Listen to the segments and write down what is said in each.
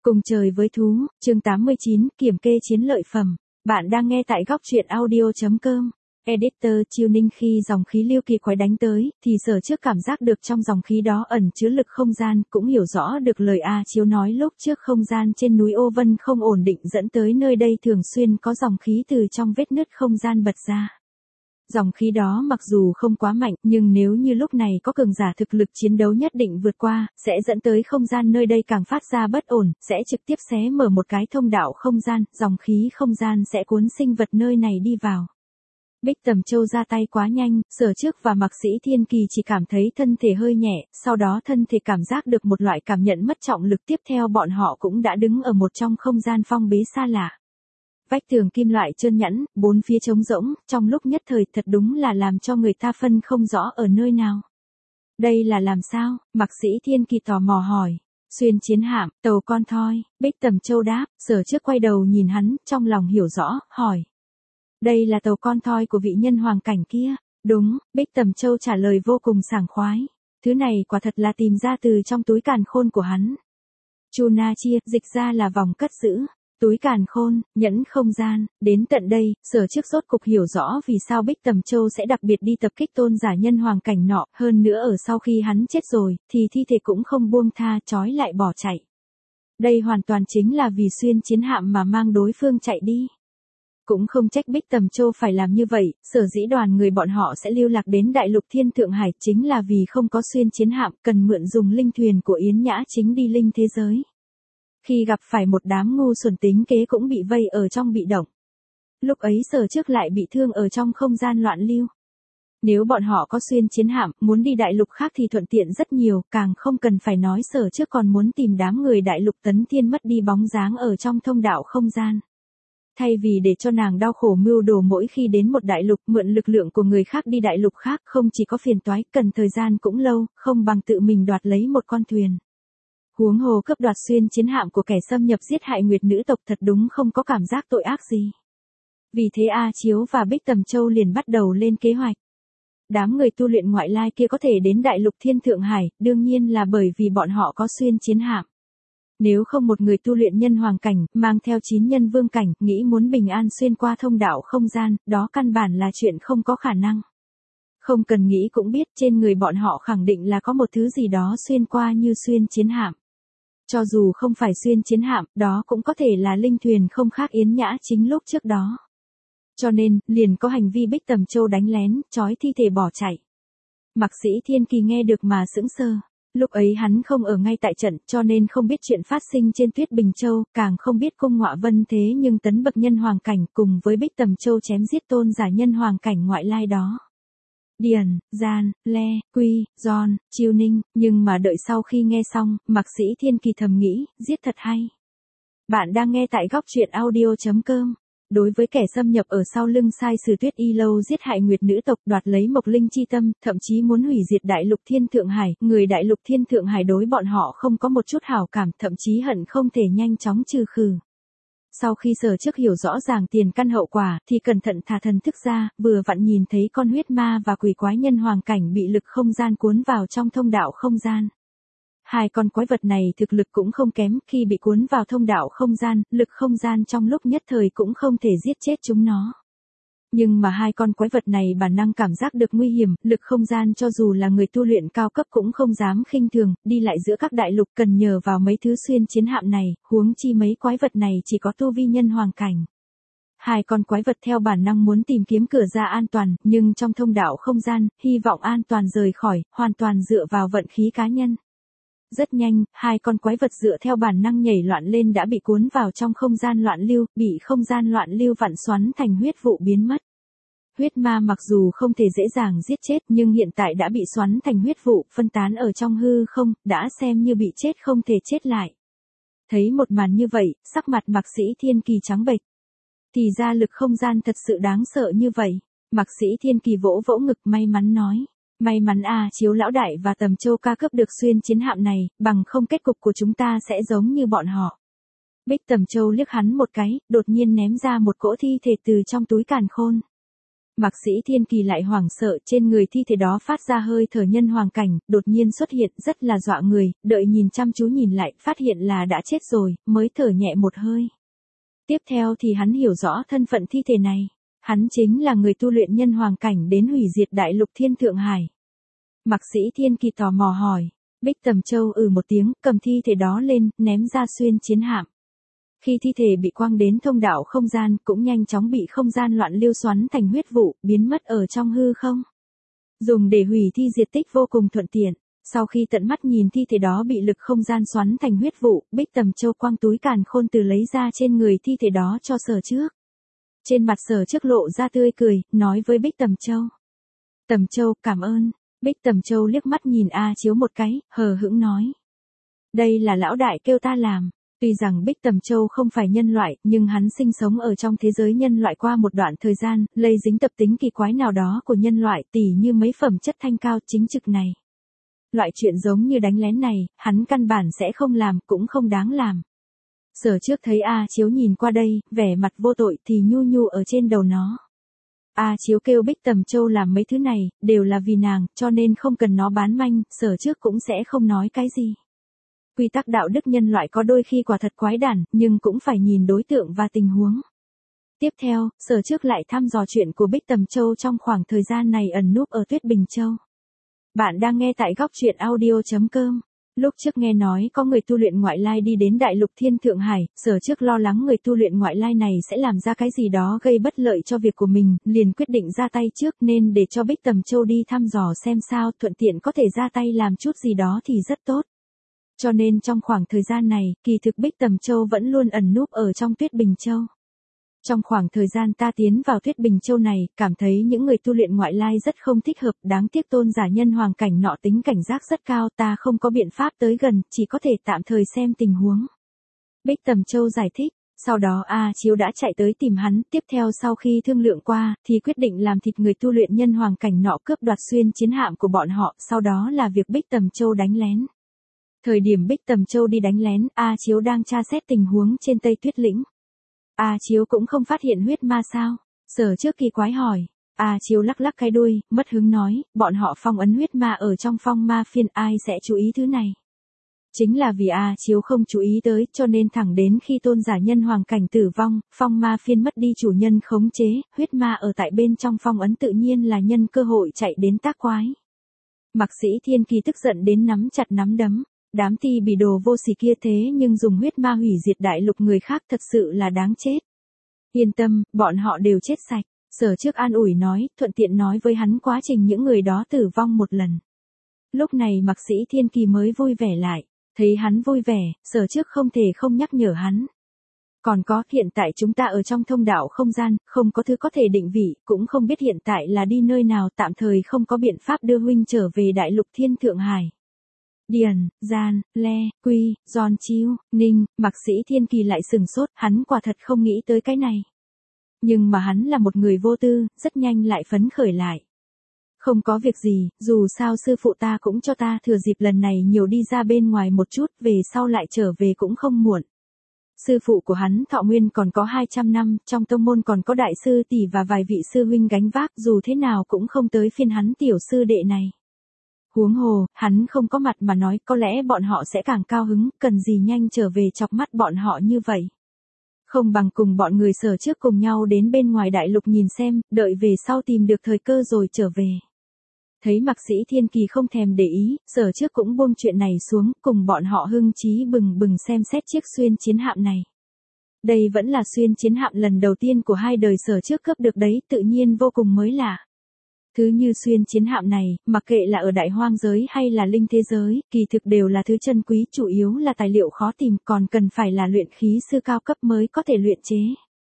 Cùng trời với thú, chương 89, kiểm kê chiến lợi phẩm. Bạn đang nghe tại góc truyện audio.com. Editor Chiêu Ninh khi dòng khí lưu kỳ quái đánh tới, thì Sở Trước cảm giác được trong dòng khí đó ẩn chứa lực không gian, cũng hiểu rõ được lời A Chiếu nói lúc trước không gian trên núi Ô Vân không ổn định dẫn tới nơi đây thường xuyên có dòng khí từ trong vết nứt không gian bật ra. Dòng khí đó mặc dù không quá mạnh, nhưng nếu như lúc này có cường giả thực lực chiến đấu nhất định vượt qua, sẽ dẫn tới không gian nơi đây càng phát ra bất ổn, sẽ trực tiếp xé mở một cái thông đạo không gian, dòng khí không gian sẽ cuốn sinh vật nơi này đi vào. Bích Tầm Châu ra tay quá nhanh, Sở Trước và Mạc Sĩ Thiên Kỳ chỉ cảm thấy thân thể hơi nhẹ, sau đó thân thể cảm giác được một loại cảm nhận mất trọng lực, tiếp theo bọn họ cũng đã đứng ở một trong không gian phong bế xa lạ. Vách tường kim loại trơn nhẵn, bốn phía trống rỗng, trong lúc nhất thời thật đúng là làm cho người ta phân không rõ ở nơi nào. Đây là làm sao? Mạc Sĩ Thiên Kỳ tò mò hỏi. Xuyên chiến hạm, tàu con thoi, Bích Tầm Châu đáp, Sở Trước quay đầu nhìn hắn, trong lòng hiểu rõ, hỏi. Đây là tàu con thoi của vị nhân hoàng cảnh kia. Đúng, Bích Tầm Châu trả lời vô cùng sảng khoái. Thứ này quả thật là tìm ra từ trong túi càn khôn của hắn. Chu Na Chia, dịch ra là vòng cất giữ. Túi càn khôn, nhẫn không gian, đến tận đây, Sở Trước rốt cục hiểu rõ vì sao Bích Tầm Châu sẽ đặc biệt đi tập kích tôn giả nhân hoàng cảnh nọ, hơn nữa ở sau khi hắn chết rồi, thì thi thể cũng không buông tha, trói lại bỏ chạy. Đây hoàn toàn chính là vì xuyên chiến hạm mà mang đối phương chạy đi. Cũng không trách Bích Tầm Châu phải làm như vậy, sở dĩ đoàn người bọn họ sẽ lưu lạc đến đại lục Thiên Thượng Hải chính là vì không có xuyên chiến hạm, cần mượn dùng linh thuyền của Yến Nhã Chính đi linh thế giới. Khi gặp phải một đám ngu xuẩn tính kế cũng bị vây ở trong bị động. Lúc ấy Sở Trước lại bị thương ở trong không gian loạn lưu. Nếu bọn họ có xuyên chiến hạm, muốn đi đại lục khác thì thuận tiện rất nhiều, càng không cần phải nói Sở Trước còn muốn tìm đám người đại lục Tấn Thiên mất đi bóng dáng ở trong thông đạo không gian. Thay vì để cho nàng đau khổ mưu đồ mỗi khi đến một đại lục mượn lực lượng của người khác đi đại lục khác không chỉ có phiền toái, cần thời gian cũng lâu, không bằng tự mình đoạt lấy một con thuyền. Huống hồ cướp đoạt xuyên chiến hạm của kẻ xâm nhập giết hại Nguyệt nữ tộc thật đúng không có cảm giác tội ác gì. Vì thế A Chiếu và Bích Tầm Châu liền bắt đầu lên kế hoạch. Đám người tu luyện ngoại lai kia có thể đến đại lục Thiên Thượng Hải, đương nhiên là bởi vì bọn họ có xuyên chiến hạm. Nếu không một người tu luyện nhân hoàng cảnh, mang theo 9 nhân vương cảnh, nghĩ muốn bình an xuyên qua thông đạo không gian, đó căn bản là chuyện không có khả năng. Không cần nghĩ cũng biết trên người bọn họ khẳng định là có một thứ gì đó xuyên qua như xuyên chiến hạm. Cho dù không phải xuyên chiến hạm, đó cũng có thể là linh thuyền không khác Yến Nhã Chính lúc trước đó. Cho nên, liền có hành vi Bích Tầm Châu đánh lén, trói thi thể bỏ chạy. Mạc Sĩ Thiên Kỳ nghe được mà sững sờ. Lúc ấy hắn không ở ngay tại trận, cho nên không biết chuyện phát sinh trên Tuyết Bình Châu, càng không biết cung Ngọa Vân thế nhưng tấn bậc nhân hoàng cảnh cùng với Bích Tầm Châu chém giết tôn giả nhân hoàng cảnh ngoại lai đó. Điền, Gian, Le, Quy, Giòn, Chiêu Ninh, nhưng mà đợi sau khi nghe xong, Mạc Sĩ Thiên Kỳ thầm nghĩ, giết thật hay. Bạn đang nghe tại góc truyện audio.com. Đối với kẻ xâm nhập ở sau lưng sai sử Tuyết Y Lâu giết hại Nguyệt nữ tộc đoạt lấy Mộc Linh chi tâm, thậm chí muốn hủy diệt đại lục Thiên Thượng Hải, người đại lục Thiên Thượng Hải đối bọn họ không có một chút hảo cảm, thậm chí hận không thể nhanh chóng trừ khử. Sau khi Sở Trước hiểu rõ ràng tiền căn hậu quả, thì cẩn thận thả thần thức ra, vừa vặn nhìn thấy con huyết ma và quỷ quái nhân hoàng cảnh bị lực không gian cuốn vào trong thông đạo không gian. Hai con quái vật này thực lực cũng không kém, khi bị cuốn vào thông đạo không gian, lực không gian trong lúc nhất thời cũng không thể giết chết chúng nó. Nhưng mà hai con quái vật này bản năng cảm giác được nguy hiểm, lực không gian cho dù là người tu luyện cao cấp cũng không dám khinh thường, đi lại giữa các đại lục cần nhờ vào mấy thứ xuyên chiến hạm này, huống chi mấy quái vật này chỉ có tu vi nhân hoàng cảnh. Hai con quái vật theo bản năng muốn tìm kiếm cửa ra an toàn, nhưng trong thông đạo không gian, hy vọng an toàn rời khỏi, hoàn toàn dựa vào vận khí cá nhân. Rất nhanh, hai con quái vật dựa theo bản năng nhảy loạn lên đã bị cuốn vào trong không gian loạn lưu, bị không gian loạn lưu vặn xoắn thành huyết vụ biến mất. Huyết ma mặc dù không thể dễ dàng giết chết nhưng hiện tại đã bị xoắn thành huyết vụ, phân tán ở trong hư không, đã xem như bị chết không thể chết lại. Thấy một màn như vậy, sắc mặt Mạc Sĩ Thiên Kỳ trắng bệch. Thì ra lực không gian thật sự đáng sợ như vậy. Mạc Sĩ Thiên Kỳ vỗ vỗ ngực may mắn nói. May mắn Chiếu lão đại và Tầm Châu ca cướp được xuyên chiến hạm này, bằng không kết cục của chúng ta sẽ giống như bọn họ. Bích Tầm Châu liếc hắn một cái, đột nhiên ném ra một cỗ thi thể từ trong túi càn khôn. Mạc Sĩ Thiên Kỳ lại hoảng sợ, trên người thi thể đó phát ra hơi thở nhân hoàng cảnh, đột nhiên xuất hiện, rất là dọa người, đợi nhìn chăm chú nhìn lại, phát hiện là đã chết rồi, mới thở nhẹ một hơi. Tiếp theo thì hắn hiểu rõ thân phận thi thể này. Hắn chính là người tu luyện nhân hoàng cảnh đến hủy diệt đại lục Thiên Thượng Hải. Mạc Sĩ Thiên Kỳ tò mò hỏi. Bích Tầm Châu một tiếng, cầm thi thể đó lên, ném ra xuyên chiến hạm. Khi thi thể bị quăng đến thông đạo không gian, cũng nhanh chóng bị không gian loạn lưu xoắn thành huyết vụ, biến mất ở trong hư không. Dùng để hủy thi diệt tích vô cùng thuận tiện. Sau khi tận mắt nhìn thi thể đó bị lực không gian xoắn thành huyết vụ, Bích Tầm Châu quăng túi càn khôn từ lấy ra trên người thi thể đó cho Sở Trước. Trên mặt Sở Trước lộ ra tươi cười, nói với Bích Tầm Châu. Tầm Châu, cảm ơn. Bích Tầm Châu liếc mắt nhìn A Chiếu một cái, hờ hững nói. Đây là lão đại kêu ta làm. Tuy rằng Bích Tầm Châu không phải nhân loại, nhưng hắn sinh sống ở trong thế giới nhân loại qua một đoạn thời gian, lây dính tập tính kỳ quái nào đó của nhân loại, tỉ như mấy phẩm chất thanh cao chính trực này. Loại chuyện giống như đánh lén này, hắn căn bản sẽ không làm, cũng không đáng làm. Sở Trước thấy A Chiếu nhìn qua đây, vẻ mặt vô tội thì nhu nhu ở trên đầu nó. A Chiếu kêu Bích Tầm Châu làm mấy thứ này, đều là vì nàng, cho nên không cần nó bán manh, Sở Trước cũng sẽ không nói cái gì. Quy tắc đạo đức nhân loại có đôi khi quả thật quái đản, nhưng cũng phải nhìn đối tượng và tình huống. Tiếp theo, Sở Trước lại thăm dò chuyện của Bích Tầm Châu trong khoảng thời gian này ẩn núp ở Tuyết Bình Châu. Bạn đang nghe tại góc truyện audio.com. Lúc trước nghe nói có người tu luyện ngoại lai đi đến đại lục Thiên Thượng Hải, Sở Trước lo lắng người tu luyện ngoại lai này sẽ làm ra cái gì đó gây bất lợi cho việc của mình, liền quyết định ra tay trước nên để cho Bích Tầm Châu đi thăm dò xem sao, thuận tiện có thể ra tay làm chút gì đó thì rất tốt. Cho nên trong khoảng thời gian này, kỳ thực Bích Tầm Châu vẫn luôn ẩn núp ở trong Tuyết Bình Châu. Trong khoảng thời gian ta tiến vào Tuyết Bình Châu này, cảm thấy những người tu luyện ngoại lai rất không thích hợp, đáng tiếc tôn giả nhân hoàng cảnh nọ tính cảnh giác rất cao, ta không có biện pháp tới gần, chỉ có thể tạm thời xem tình huống. Bích Tầm Châu giải thích, sau đó A Chiếu đã chạy tới tìm hắn, tiếp theo sau khi thương lượng qua, thì quyết định làm thịt người tu luyện nhân hoàng cảnh nọ cướp đoạt xuyên chiến hạm của bọn họ, sau đó là việc Bích Tầm Châu đánh lén. Thời điểm Bích Tầm Châu đi đánh lén, A Chiếu đang tra xét tình huống trên Tây Tuyết Lĩnh. A Chiếu cũng không phát hiện huyết ma sao? Sở Trước kỳ quái hỏi. A Chiếu lắc lắc cái đuôi, mất hứng nói, bọn họ phong ấn huyết ma ở trong phong ma phiên, ai sẽ chú ý thứ này? Chính là vì A Chiếu không chú ý tới, cho nên thẳng đến khi tôn giả nhân hoàng cảnh tử vong, phong ma phiên mất đi chủ nhân khống chế, huyết ma ở tại bên trong phong ấn tự nhiên là nhân cơ hội chạy đến tác quái. Mạc Sĩ Thiên Kỳ tức giận đến nắm chặt nắm đấm. Đám ti bỉ đồ vô sỉ kia thế nhưng dùng huyết ma hủy diệt đại lục người khác thật sự là đáng chết. Yên tâm, bọn họ đều chết sạch. Sở Trước an ủi nói, thuận tiện nói với hắn quá trình những người đó tử vong một lần. Lúc này Mạc Sĩ Thiên Kỳ mới vui vẻ lại. Thấy hắn vui vẻ, Sở Trước không thể không nhắc nhở hắn. Còn có, hiện tại chúng ta ở trong thông đạo không gian, không có thứ có thể định vị, cũng không biết hiện tại là đi nơi nào, tạm thời không có biện pháp đưa huynh trở về đại lục Thiên Thượng Hải. Điền, Gian, Le, Quy, Giòn Chiêu, Ninh, Mạc Sĩ Thiên Kỳ lại sừng sốt, hắn quả thật không nghĩ tới cái này. Nhưng mà hắn là một người vô tư, rất nhanh lại phấn khởi lại. Không có việc gì, dù sao sư phụ ta cũng cho ta thừa dịp lần này nhiều đi ra bên ngoài một chút, về sau lại trở về cũng không muộn. Sư phụ của hắn thọ nguyên còn có 200 năm, trong tông môn còn có đại sư tỷ và vài vị sư huynh gánh vác, dù thế nào cũng không tới phiên hắn tiểu sư đệ này. Huống hồ, hắn không có mặt mà nói, có lẽ bọn họ sẽ càng cao hứng, cần gì nhanh trở về chọc mắt bọn họ như vậy. Không bằng cùng bọn người Sở Trước cùng nhau đến bên ngoài đại lục nhìn xem, đợi về sau tìm được thời cơ rồi trở về. Thấy Mạc Sĩ Thiên Kỳ không thèm để ý, Sở Trước cũng buông chuyện này xuống, cùng bọn họ hưng trí bừng bừng xem xét chiếc xuyên chiến hạm này. Đây vẫn là xuyên chiến hạm lần đầu tiên của hai đời Sở Trước cướp được đấy, tự nhiên vô cùng mới lạ. Thứ như xuyên chiến hạm này, mặc kệ là ở đại hoang giới hay là linh thế giới, kỳ thực đều là thứ chân quý, chủ yếu là tài liệu khó tìm, còn cần phải là luyện khí sư cao cấp mới có thể luyện chế.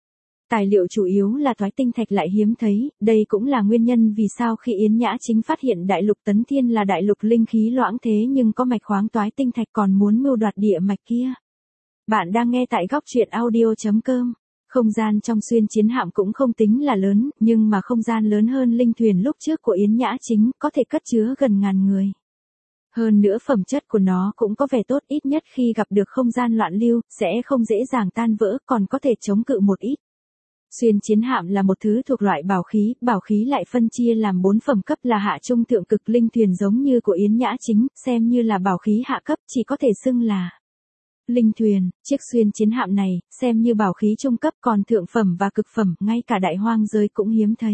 Tài liệu chủ yếu là toái tinh thạch lại hiếm thấy, đây cũng là nguyên nhân vì sao khi Yến Nhã Chính phát hiện đại lục Tấn Thiên là đại lục linh khí loãng thế nhưng có mạch khoáng toái tinh thạch còn muốn mưu đoạt địa mạch kia. Bạn đang nghe tại góc truyện audio.com. Không gian trong xuyên chiến hạm cũng không tính là lớn, nhưng mà không gian lớn hơn linh thuyền lúc trước của Yến Nhã Chính, có thể cất chứa gần 1000 người. Hơn nữa phẩm chất của nó cũng có vẻ tốt, ít nhất khi gặp được không gian loạn lưu, sẽ không dễ dàng tan vỡ, còn có thể chống cự một ít. Xuyên chiến hạm là một thứ thuộc loại bảo khí lại phân chia làm 4 phẩm cấp là hạ trung thượng cực. Linh thuyền giống như của Yến Nhã Chính, xem như là bảo khí hạ cấp, chỉ có thể xưng là linh thuyền. Chiếc xuyên chiến hạm này, xem như bảo khí trung cấp, còn thượng phẩm và cực phẩm, ngay cả đại hoang giới cũng hiếm thấy.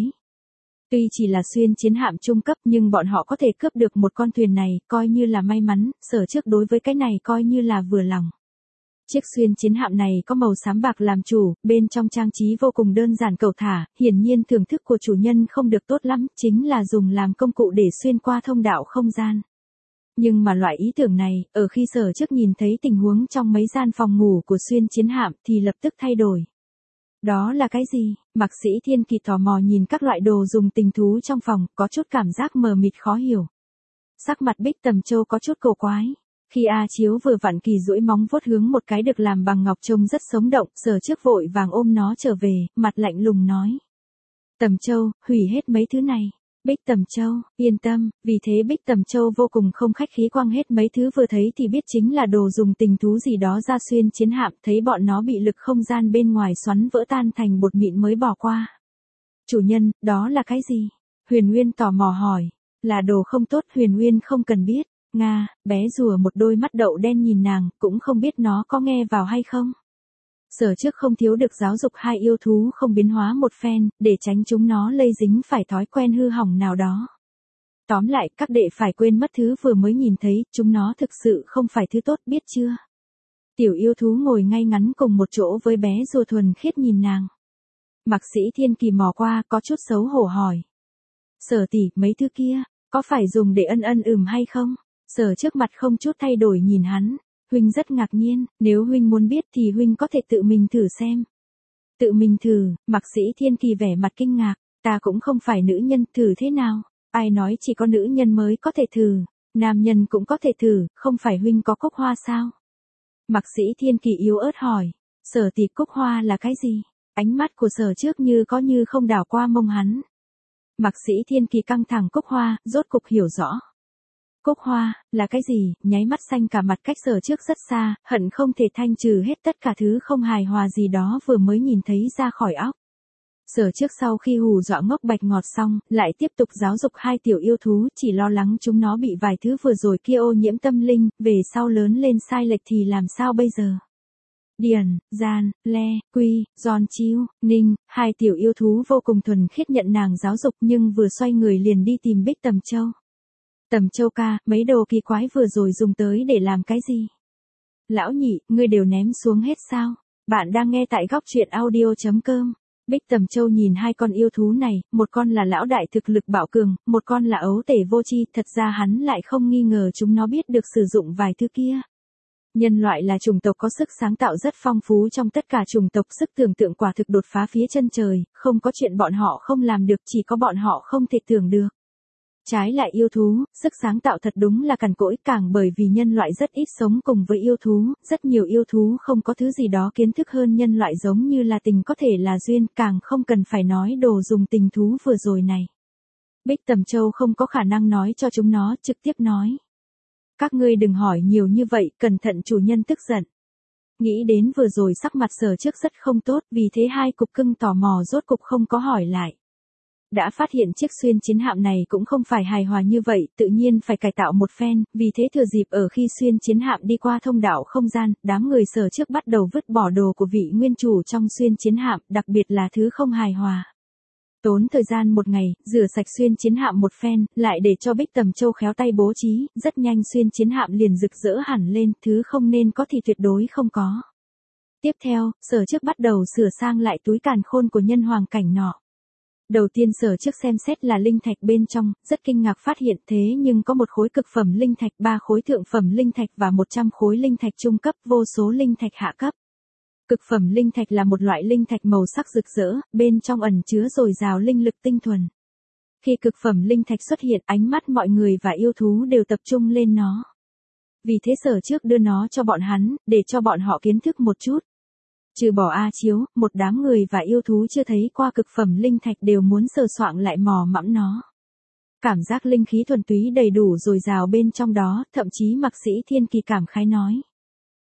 Tuy chỉ là xuyên chiến hạm trung cấp nhưng bọn họ có thể cướp được một con thuyền này, coi như là may mắn, Sở Trước đối với cái này coi như là vừa lòng. Chiếc xuyên chiến hạm này có màu xám bạc làm chủ, bên trong trang trí vô cùng đơn giản cầu thả, hiển nhiên thưởng thức của chủ nhân không được tốt lắm, chính là dùng làm công cụ để xuyên qua thông đạo không gian. Nhưng mà loại ý tưởng này, ở khi Sở Trước nhìn thấy tình huống trong mấy gian phòng ngủ của xuyên chiến hạm thì lập tức thay đổi. Đó là cái gì? Mạc Sĩ Thiên Kỳ tò mò nhìn các loại đồ dùng tình thú trong phòng, có chút cảm giác mờ mịt khó hiểu. Sắc mặt Bích Tầm Châu có chút cổ quái. Khi A Chiếu vừa vặn kỳ duỗi móng vuốt hướng một cái được làm bằng ngọc trông rất sống động, Sở Trước vội vàng ôm nó trở về, mặt lạnh lùng nói. Tầm Châu, hủy hết mấy thứ này. Bích Tầm Châu, yên tâm, vì thế Bích Tầm Châu vô cùng không khách khí quăng hết mấy thứ vừa thấy thì biết chính là đồ dùng tình thú gì đó ra xuyên chiến hạm, thấy bọn nó bị lực không gian bên ngoài xoắn vỡ tan thành bột mịn mới bỏ qua. Chủ nhân, đó là cái gì? Huyền Nguyên tò mò hỏi. Là đồ không tốt, Huyền Nguyên không cần biết. Nga, bé rùa một đôi mắt đậu đen nhìn nàng, cũng không biết nó có nghe vào hay không. Sở Trước không thiếu được giáo dục hai yêu thú không biến hóa một phen, để tránh chúng nó lây dính phải thói quen hư hỏng nào đó. Tóm lại, các đệ phải quên mất thứ vừa mới nhìn thấy, chúng nó thực sự không phải thứ tốt, biết chưa? Tiểu yêu thú ngồi ngay ngắn cùng một chỗ với bé rùa thuần khiết nhìn nàng. Mạc Sĩ Thiên Kỳ mò qua, có chút xấu hổ hỏi. Sở tỷ, mấy thứ kia, có phải dùng để ân hay không? Sở Trước mặt không chút thay đổi nhìn hắn. Huynh rất ngạc nhiên, nếu huynh muốn biết thì huynh có thể tự mình thử xem. Tự mình thử, Mạc Sĩ Thiên Kỳ vẻ mặt kinh ngạc, ta cũng không phải nữ nhân, thử thế nào? Ai nói chỉ có nữ nhân mới có thể thử, nam nhân cũng có thể thử, không phải huynh có cúc hoa sao? Mạc Sĩ Thiên Kỳ yếu ớt hỏi, Sở tỷ, cúc hoa là cái gì? Ánh mắt của Sở Trước như có như không đảo qua mông hắn. Mạc Sĩ Thiên Kỳ căng thẳng, cúc hoa, rốt cục hiểu rõ. Cúc hoa, là cái gì? Nháy mắt xanh cả mặt, cách Sở Trước rất xa, hận không thể thanh trừ hết tất cả thứ không hài hòa gì đó vừa mới nhìn thấy ra khỏi óc. Sở Trước sau khi hù dọa ngốc bạch ngọt xong, lại tiếp tục giáo dục hai tiểu yêu thú, chỉ lo lắng chúng nó bị vài thứ vừa rồi kia ô nhiễm tâm linh, về sau lớn lên sai lệch thì làm sao bây giờ? Điền, Gian, Le, Quy, Giòn Chiêu, Ninh, hai tiểu yêu thú vô cùng thuần khiết nhận nàng giáo dục nhưng vừa xoay người liền đi tìm Bích Tầm Châu. Tầm Châu ca, mấy đồ kỳ quái vừa rồi dùng tới để làm cái gì? Lão nhị, ngươi đều ném xuống hết sao? Bạn đang nghe tại góc truyện audio.com. Bích Tầm Châu nhìn hai con yêu thú này, một con là lão đại thực lực bạo cường, một con là ấu tể vô tri, thật ra hắn lại không nghi ngờ chúng nó biết được sử dụng vài thứ kia. Nhân loại là chủng tộc có sức sáng tạo rất phong phú trong tất cả chủng tộc, sức tưởng tượng quả thực đột phá phía chân trời, không có chuyện bọn họ không làm được, chỉ có bọn họ không thể tưởng được. Trái lại yêu thú, sức sáng tạo thật đúng là cằn cỗi, càng bởi vì nhân loại rất ít sống cùng với yêu thú, rất nhiều yêu thú không có thứ gì đó kiến thức hơn nhân loại, giống như là tình có thể là duyên, càng không cần phải nói đồ dùng tình thú vừa rồi này. Bích Tầm Châu không có khả năng nói cho chúng nó, trực tiếp nói. Các ngươi đừng hỏi nhiều như vậy, cẩn thận chủ nhân tức giận. Nghĩ đến vừa rồi sắc mặt Sở Trước rất không tốt, vì thế hai cục cưng tò mò rốt cục không có hỏi lại. Đã phát hiện chiếc xuyên chiến hạm này cũng không phải hài hòa như vậy, tự nhiên phải cải tạo một phen, vì thế thừa dịp ở khi xuyên chiến hạm đi qua thông đạo không gian, đám người Sở Trước bắt đầu vứt bỏ đồ của vị nguyên chủ trong xuyên chiến hạm, đặc biệt là thứ không hài hòa. Tốn thời gian một ngày, rửa sạch xuyên chiến hạm một phen, lại để cho Bích Tầm Châu khéo tay bố trí, rất nhanh xuyên chiến hạm liền rực rỡ hẳn lên, thứ không nên có thì tuyệt đối không có. Tiếp theo, Sở Trước bắt đầu sửa sang lại túi càn khôn của nhân hoàng cảnh nọ. Đầu tiên Sở Trước xem xét là linh thạch bên trong, rất kinh ngạc phát hiện thế nhưng có một khối cực phẩm linh thạch, 3 khối thượng phẩm linh thạch và 100 khối linh thạch trung cấp, vô số linh thạch hạ cấp. Cực phẩm linh thạch là một loại linh thạch màu sắc rực rỡ, bên trong ẩn chứa dồi dào linh lực tinh thuần. Khi cực phẩm linh thạch xuất hiện, ánh mắt mọi người và yêu thú đều tập trung lên nó. Vì thế Sở Trước đưa nó cho bọn hắn, để cho bọn họ kiến thức một chút. Trừ bỏ A Chiếu, một đám người và yêu thú chưa thấy qua cực phẩm linh thạch đều muốn sờ soạng lại mò mẫm nó. Cảm giác linh khí thuần túy đầy đủ dồi dào bên trong đó, thậm chí Mạc Sĩ Thiên Kỳ cảm khái nói.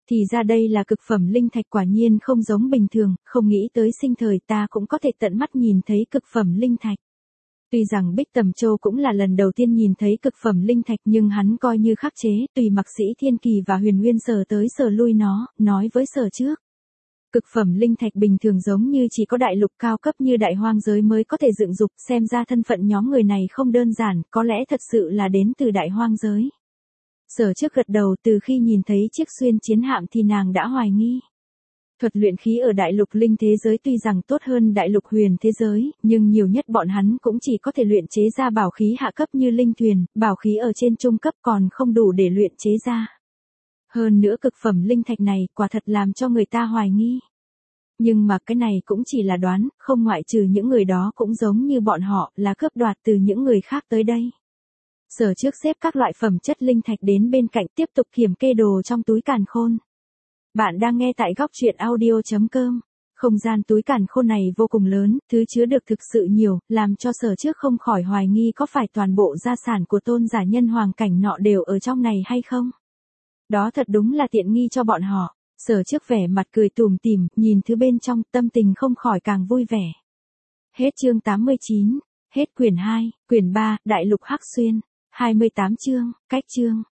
Thì ra đây là cực phẩm linh thạch, quả nhiên không giống bình thường, không nghĩ tới sinh thời ta cũng có thể tận mắt nhìn thấy cực phẩm linh thạch. Tuy rằng Bích Tầm Châu cũng là lần đầu tiên nhìn thấy cực phẩm linh thạch nhưng hắn coi như khắc chế, tùy mặc Sĩ Thiên Kỳ và Huyền Nguyên sờ tới sờ lui nó, nói với Sở Trước. Cực phẩm linh thạch bình thường giống như chỉ có đại lục cao cấp như đại hoang giới mới có thể dựng dục, xem ra thân phận nhóm người này không đơn giản, có lẽ thật sự là đến từ đại hoang giới. Sở Trước gật đầu, từ khi nhìn thấy chiếc xuyên chiến hạm thì nàng đã hoài nghi. Thuật luyện khí ở đại lục linh thế giới tuy rằng tốt hơn đại lục huyền thế giới, nhưng nhiều nhất bọn hắn cũng chỉ có thể luyện chế ra bảo khí hạ cấp như linh thuyền, bảo khí ở trên trung cấp còn không đủ để luyện chế ra. Hơn nữa cực phẩm linh thạch này quả thật làm cho người ta hoài nghi. Nhưng mà cái này cũng chỉ là đoán, không ngoại trừ những người đó cũng giống như bọn họ là cướp đoạt từ những người khác tới đây. Sở Trước xếp các loại phẩm chất linh thạch đến bên cạnh tiếp tục kiểm kê đồ trong túi càn khôn. Bạn đang nghe tại góc truyện audio.com. Không gian túi càn khôn này vô cùng lớn, thứ chứa được thực sự nhiều, làm cho Sở Trước không khỏi hoài nghi có phải toàn bộ gia sản của tôn giả nhân hoàng cảnh nọ đều ở trong này hay không. Đó thật đúng là tiện nghi cho bọn họ. Sở Trước vẻ mặt cười tủm tỉm, nhìn thứ bên trong, tâm tình không khỏi càng vui vẻ. Hết chương 89, hết quyển 2, quyển 3, Đại lục Hắc Xuyên, 28 chương, cách chương.